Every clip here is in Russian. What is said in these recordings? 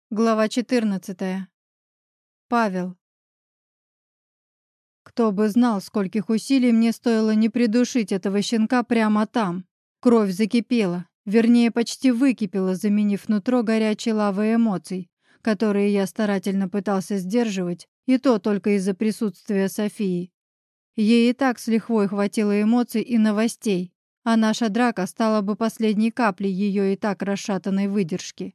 Глава 14. Павел. Кто бы знал, скольких усилий мне стоило не придушить этого щенка прямо там. Кровь закипела, вернее, почти выкипела, заменив нутро горячей лавой эмоций, которые я старательно пытался сдерживать, и то только из-за присутствия Софии. Ей и так с лихвой хватило эмоций и новостей, а наша драка стала бы последней каплей ее и так расшатанной выдержки.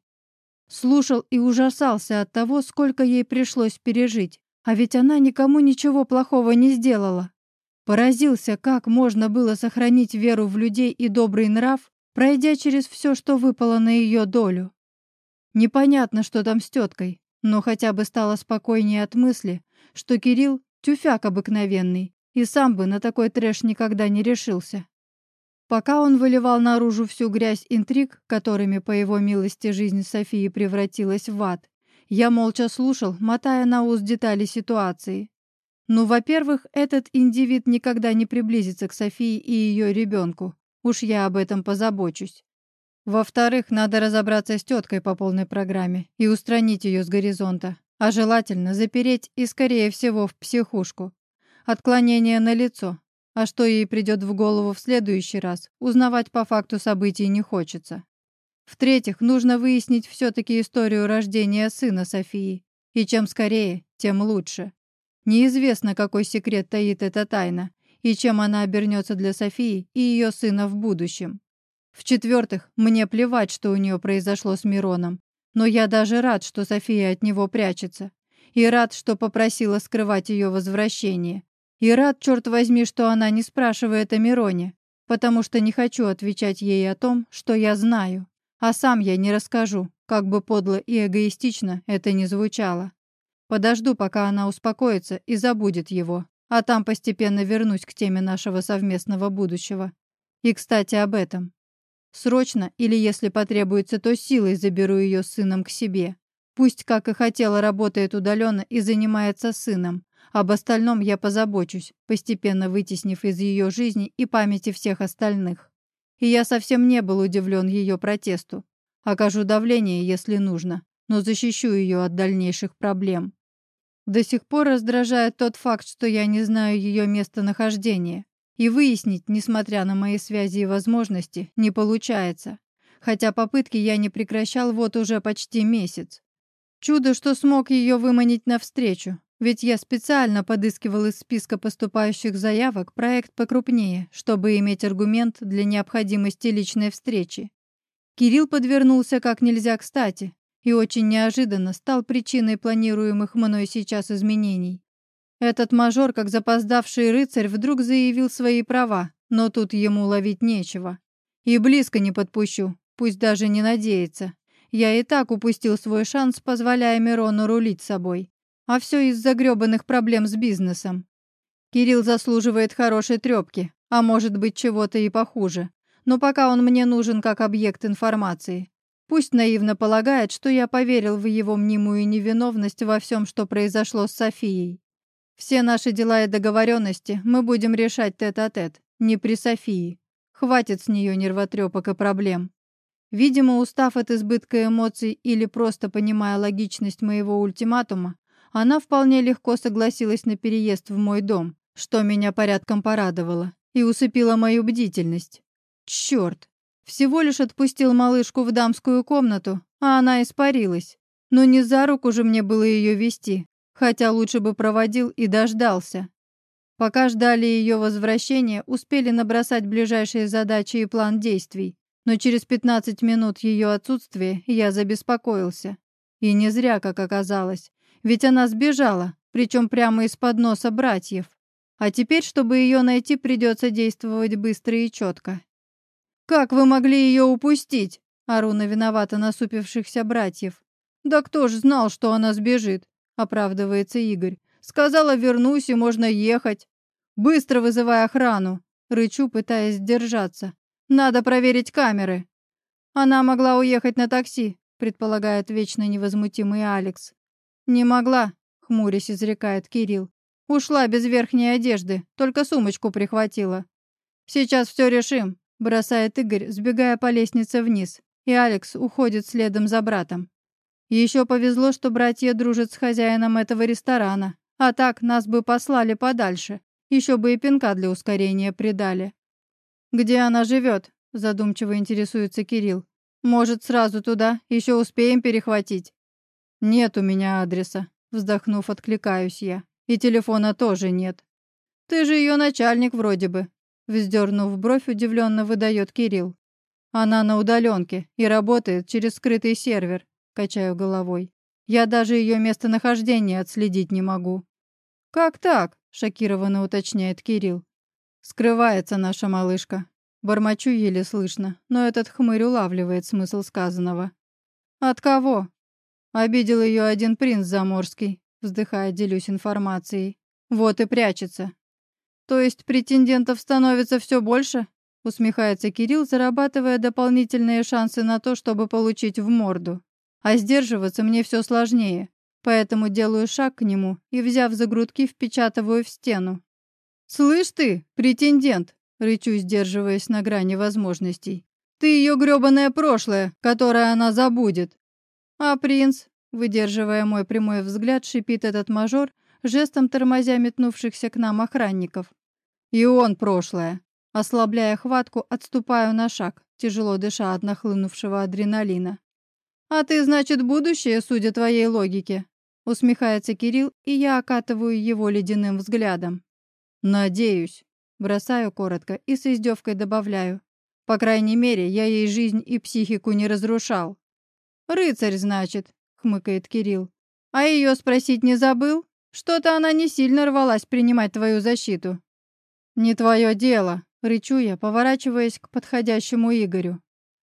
Слушал и ужасался от того, сколько ей пришлось пережить, а ведь она никому ничего плохого не сделала. Поразился, как можно было сохранить веру в людей и добрый нрав, пройдя через все, что выпало на ее долю. Непонятно, что там с теткой, но хотя бы стало спокойнее от мысли, что Кирилл тюфяк обыкновенный и сам бы на такой трэш никогда не решился. Пока он выливал наружу всю грязь интриг, которыми, по его милости, жизнь Софии превратилась в ад, я молча слушал, мотая на ус детали ситуации. Ну, во-первых, этот индивид никогда не приблизится к Софии и ее ребенку. Уж я об этом позабочусь. Во-вторых, надо разобраться с теткой по полной программе и устранить ее с горизонта, а желательно запереть и, скорее всего, в психушку. Отклонение налицо. А что ей придет в голову в следующий раз, узнавать по факту событий не хочется. В-третьих, нужно выяснить все-таки историю рождения сына Софии. И чем скорее, тем лучше. Неизвестно, какой секрет таит эта тайна, и чем она обернется для Софии и ее сына в будущем. В-четвертых, мне плевать, что у нее произошло с Мироном, но я даже рад, что София от него прячется. И рад, что попросила скрывать ее возвращение. И рад, черт возьми, что она не спрашивает о Мироне, потому что не хочу отвечать ей о том, что я знаю, а сам я не расскажу, как бы подло и эгоистично это ни звучало. Подожду, пока она успокоится и забудет его, а там постепенно вернусь к теме нашего совместного будущего. И, кстати, об этом. Срочно, или если потребуется, то силой заберу ее с сыном к себе. Пусть, как и хотела, работает удаленно и занимается сыном. Об остальном я позабочусь, постепенно вытеснив из ее жизни и памяти всех остальных. И я совсем не был удивлен ее протесту. Окажу давление, если нужно, но защищу ее от дальнейших проблем. До сих пор раздражает тот факт, что я не знаю ее местонахождения. И выяснить, несмотря на мои связи и возможности, не получается. Хотя попытки я не прекращал вот уже почти месяц. Чудо, что смог ее выманить навстречу, ведь я специально подыскивал из списка поступающих заявок проект покрупнее, чтобы иметь аргумент для необходимости личной встречи. Кирилл подвернулся как нельзя кстати и очень неожиданно стал причиной планируемых мной сейчас изменений. Этот мажор, как запоздавший рыцарь, вдруг заявил свои права, но тут ему ловить нечего. И близко не подпущу, пусть даже не надеется. Я и так упустил свой шанс, позволяя Мирону рулить собой. А все из-за грёбаных проблем с бизнесом. Кирилл заслуживает хорошей трёпки, а может быть чего-то и похуже. Но пока он мне нужен как объект информации. Пусть наивно полагает, что я поверил в его мнимую невиновность во всем, что произошло с Софией. Все наши дела и договоренности мы будем решать тет-а-тет, не при Софии. Хватит с нее нервотрепок и проблем. Видимо, устав от избытка эмоций или просто понимая логичность моего ультиматума, она вполне легко согласилась на переезд в мой дом, что меня порядком порадовало, и усыпило мою бдительность. Черт! Всего лишь отпустил малышку в дамскую комнату, а она испарилась. Но не за руку же мне было ее вести, хотя лучше бы проводил и дождался. Пока ждали ее возвращения, успели набросать ближайшие задачи и план действий, но через 15 минут ее отсутствия я забеспокоился. И не зря, как оказалось, ведь она сбежала, причем прямо из-под носа братьев. А теперь, чтобы ее найти, придется действовать быстро и четко. «Как вы могли ее упустить?» — ору на виновато насупившихся братьев. «Да кто ж знал, что она сбежит?» — оправдывается Игорь. «Сказала, вернусь, и можно ехать». «Быстро вызывай охрану!» — рычу, пытаясь сдержаться. «Надо проверить камеры». «Она могла уехать на такси», — предполагает вечно невозмутимый Алекс. «Не могла», — хмурясь изрекает Кирилл. «Ушла без верхней одежды, только сумочку прихватила». «Сейчас все решим», — бросает Игорь, сбегая по лестнице вниз, и Алекс уходит следом за братом. Еще повезло, что братья дружат с хозяином этого ресторана, а так нас бы послали подальше, еще бы и пинка для ускорения придали. «Где она живет?» – задумчиво интересуется Кирилл. «Может, сразу туда, еще успеем перехватить?» «Нет у меня адреса», – вздохнув, откликаюсь я. «И телефона тоже нет». «Ты же ее начальник вроде бы», – вздернув бровь, удивленно выдает Кирилл. «Она на удаленке и работает через скрытый сервер», – качаю головой. «Я даже ее местонахождение отследить не могу». «Как так?» – шокированно уточняет Кирилл. «Скрывается наша малышка». Бормочу еле слышно, но этот хмырь улавливает смысл сказанного. «От кого?» «Обидел ее один принц заморский», – вздыхая, делюсь информацией. «Вот и прячется». «То есть претендентов становится все больше?» — усмехается Кирилл, зарабатывая дополнительные шансы на то, чтобы получить в морду. А сдерживаться мне все сложнее, поэтому делаю шаг к нему и, взяв за грудки, впечатываю в стену. «Слышь ты, претендент!» — рычу, сдерживаясь на грани возможностей. «Ты ее грёбаное прошлое, которое она забудет!» «А принц?» — выдерживая мой прямой взгляд, шипит этот мажор, жестом тормозя метнувшихся к нам охранников. «И он прошлое!» Ослабляя хватку, отступаю на шаг, тяжело дыша от нахлынувшего адреналина. «А ты, значит, будущее, судя твоей логике?» Усмехается Кирилл, и я окатываю его ледяным взглядом. «Надеюсь», — бросаю коротко и с издевкой добавляю. «По крайней мере, я ей жизнь и психику не разрушал». «Рыцарь, значит», — хмыкает Кирилл. «А ее спросить не забыл? Что-то она не сильно рвалась принимать твою защиту». «Не твое дело», — рычу я, поворачиваясь к подходящему Игорю.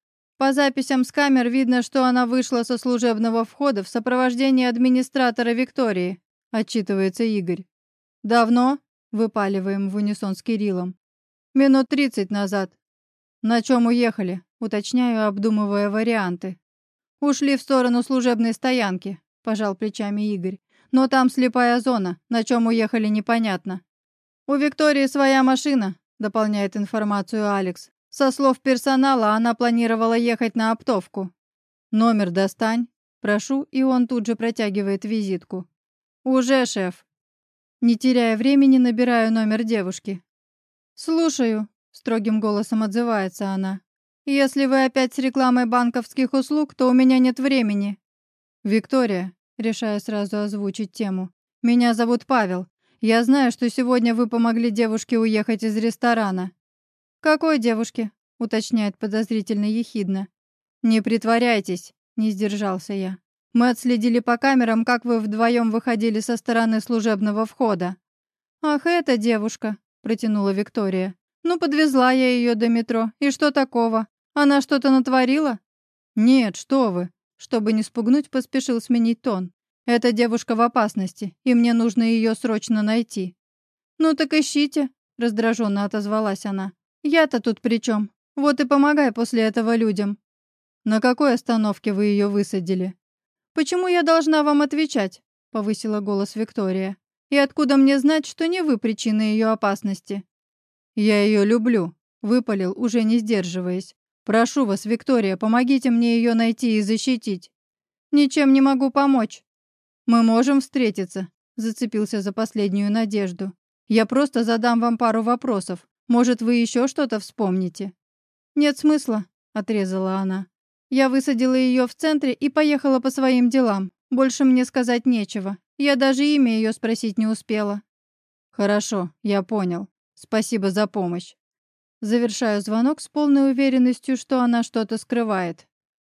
По записям с камер видно, что она вышла со служебного входа в сопровождении администратора Виктории, отчитывается Игорь. «Давно?» — выпаливаем в унисон с Кириллом. «Минут 30 назад». «На чем уехали?» — уточняю, обдумывая варианты. «Ушли в сторону служебной стоянки», — пожал плечами Игорь. «Но там слепая зона, на чем уехали непонятно». «У Виктории своя машина», — дополняет информацию Алекс. «Со слов персонала, она планировала ехать на оптовку». «Номер достань», — прошу, и он тут же протягивает визитку. «Уже, шеф». Не теряя времени, набираю номер девушки. «Слушаю», — строгим голосом отзывается она. «Если вы опять с рекламой банковских услуг, то у меня нет времени». «Виктория», — решаю сразу озвучить тему. «Меня зовут Павел. Я знаю, что сегодня вы помогли девушке уехать из ресторана». «Какой девушке?» — уточняет подозрительно ехидно. «Не притворяйтесь», — не сдержался я. «Мы отследили по камерам, как вы вдвоем выходили со стороны служебного входа». «Ах, эта девушка», — протянула Виктория. «Ну, подвезла я ее до метро. И что такого? Она что-то натворила?» «Нет, что вы!» Чтобы не спугнуть, поспешил сменить тон. «Эта девушка в опасности, и мне нужно ее срочно найти». «Ну так ищите», — раздраженно отозвалась она. «Я-то тут при чем? Вот и помогай после этого людям». «На какой остановке вы ее высадили?» «Почему я должна вам отвечать?» — повысила голос Виктория. «И откуда мне знать, что не вы причина ее опасности?» «Я ее люблю», — выпалил, уже не сдерживаясь. «Прошу вас, Виктория, помогите мне ее найти и защитить». «Ничем не могу помочь». «Мы можем встретиться», — зацепился за последнюю надежду. «Я просто задам вам пару вопросов. Может, вы еще что-то вспомните?» «Нет смысла», — отрезала она. «Я высадила ее в центре и поехала по своим делам. Больше мне сказать нечего. Я даже имя ее спросить не успела». «Хорошо, я понял. Спасибо за помощь». Завершаю звонок с полной уверенностью, что она что-то скрывает.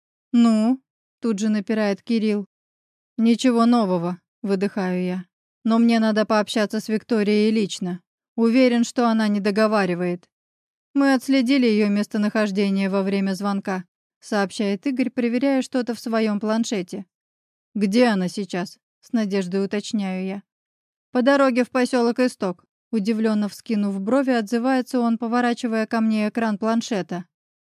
«Ну?» — тут же напирает Кирилл. «Ничего нового», — выдыхаю я. «Но мне надо пообщаться с Викторией лично. Уверен, что она не договаривает». «Мы отследили ее местонахождение во время звонка», — сообщает Игорь, проверяя что-то в своем планшете. «Где она сейчас?» — с надеждой уточняю я. «По дороге в поселок Исток». Удивленно вскинув брови, отзывается он, поворачивая ко мне экран планшета.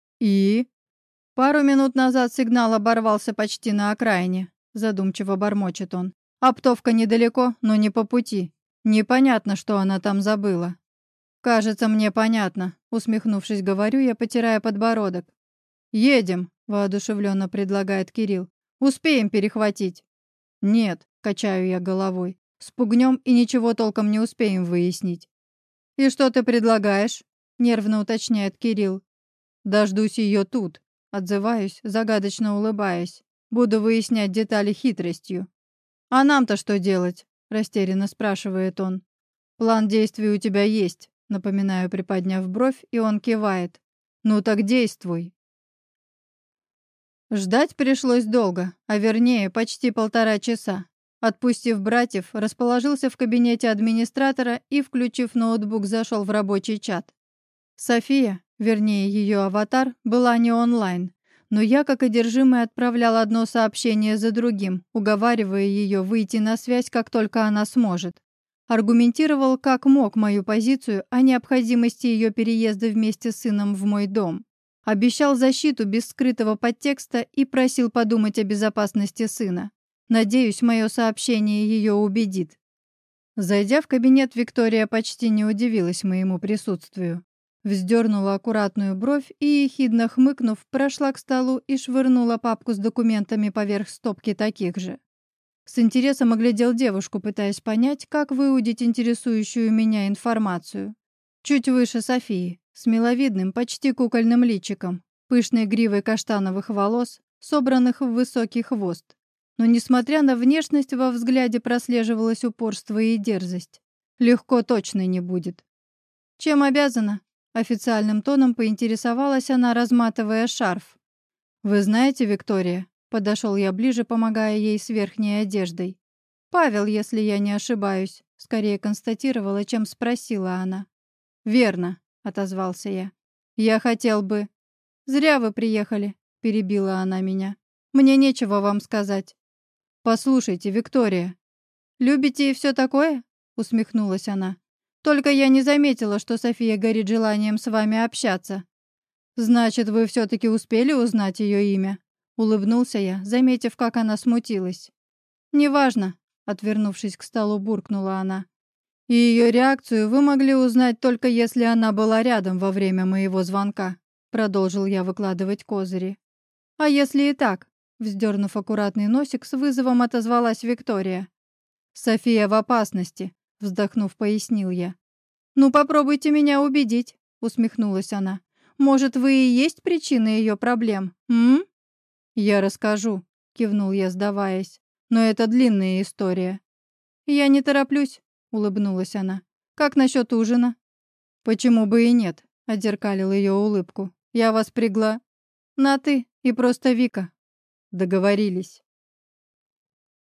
«И?» «Пару минут назад сигнал оборвался почти на окраине», — задумчиво бормочет он. «Оптовка недалеко, но не по пути. Непонятно, что она там забыла». «Кажется, мне понятно», — усмехнувшись, говорю я, потирая подбородок. «Едем», — воодушевленно предлагает Кирилл. Успеем перехватить». «Нет», — качаю я головой. «Спугнем и ничего толком не успеем выяснить». «И что ты предлагаешь?» — нервно уточняет Кирилл. «Дождусь ее тут», — отзываюсь, загадочно улыбаясь. «Буду выяснять детали хитростью». «А нам-то что делать?» — растерянно спрашивает он. «План действий у тебя есть», — напоминаю, приподняв бровь, и он кивает. «Ну так действуй». Ждать пришлось долго, а вернее, почти 1,5 часа. Отпустив братьев, расположился в кабинете администратора и, включив ноутбук, зашел в рабочий чат. София, вернее ее аватар, была не онлайн, но я, как одержимый, отправлял одно сообщение за другим, уговаривая ее выйти на связь, как только она сможет. Аргументировал как мог мою позицию о необходимости ее переезда вместе с сыном в мой дом. Обещал защиту без скрытого подтекста и просил подумать о безопасности сына. Надеюсь, мое сообщение ее убедит. Зайдя в кабинет, Виктория почти не удивилась моему присутствию. Вздернула аккуратную бровь и, ехидно хмыкнув, прошла к столу и швырнула папку с документами поверх стопки таких же. С интересом оглядел девушку, пытаясь понять, как выудить интересующую меня информацию. Чуть выше Софии, с миловидным, почти кукольным личиком, пышной гривой каштановых волос, собранных в высокий хвост. Но, несмотря на внешность, во взгляде прослеживалось упорство и дерзость. Легко точно не будет. «Чем обязана?» — официальным тоном поинтересовалась она, разматывая шарф. «Вы знаете, Виктория?» — подошел я ближе, помогая ей с верхней одеждой. «Павел, если я не ошибаюсь», — скорее констатировала, чем спросила она. «Верно», — отозвался я. «Я хотел бы...» «Зря вы приехали», — перебила она меня. «Мне нечего вам сказать». «Послушайте, Виктория». «Любите и все такое?» — усмехнулась она. «Только я не заметила, что София горит желанием с вами общаться». «Значит, вы все-таки успели узнать ее имя?» — улыбнулся я, заметив, как она смутилась. «Неважно», — отвернувшись к столу, буркнула она. «И ее реакцию вы могли узнать только если она была рядом во время моего звонка», — продолжил я выкладывать козыри. «А если и так?» — вздернув аккуратный носик, с вызовом отозвалась Виктория. «София в опасности», — вздохнув, пояснил я. «Ну, попробуйте меня убедить», — усмехнулась она. «Может, вы и есть причина ее проблем, м?» «Я расскажу», — кивнул я, сдаваясь. «Но это длинная история». «Я не тороплюсь», — улыбнулась она. «Как насчет ужина?» «Почему бы и нет?» — отзеркалил ее улыбку. «Я вас пригла...» «На «ты» и просто Вика». «Договорились».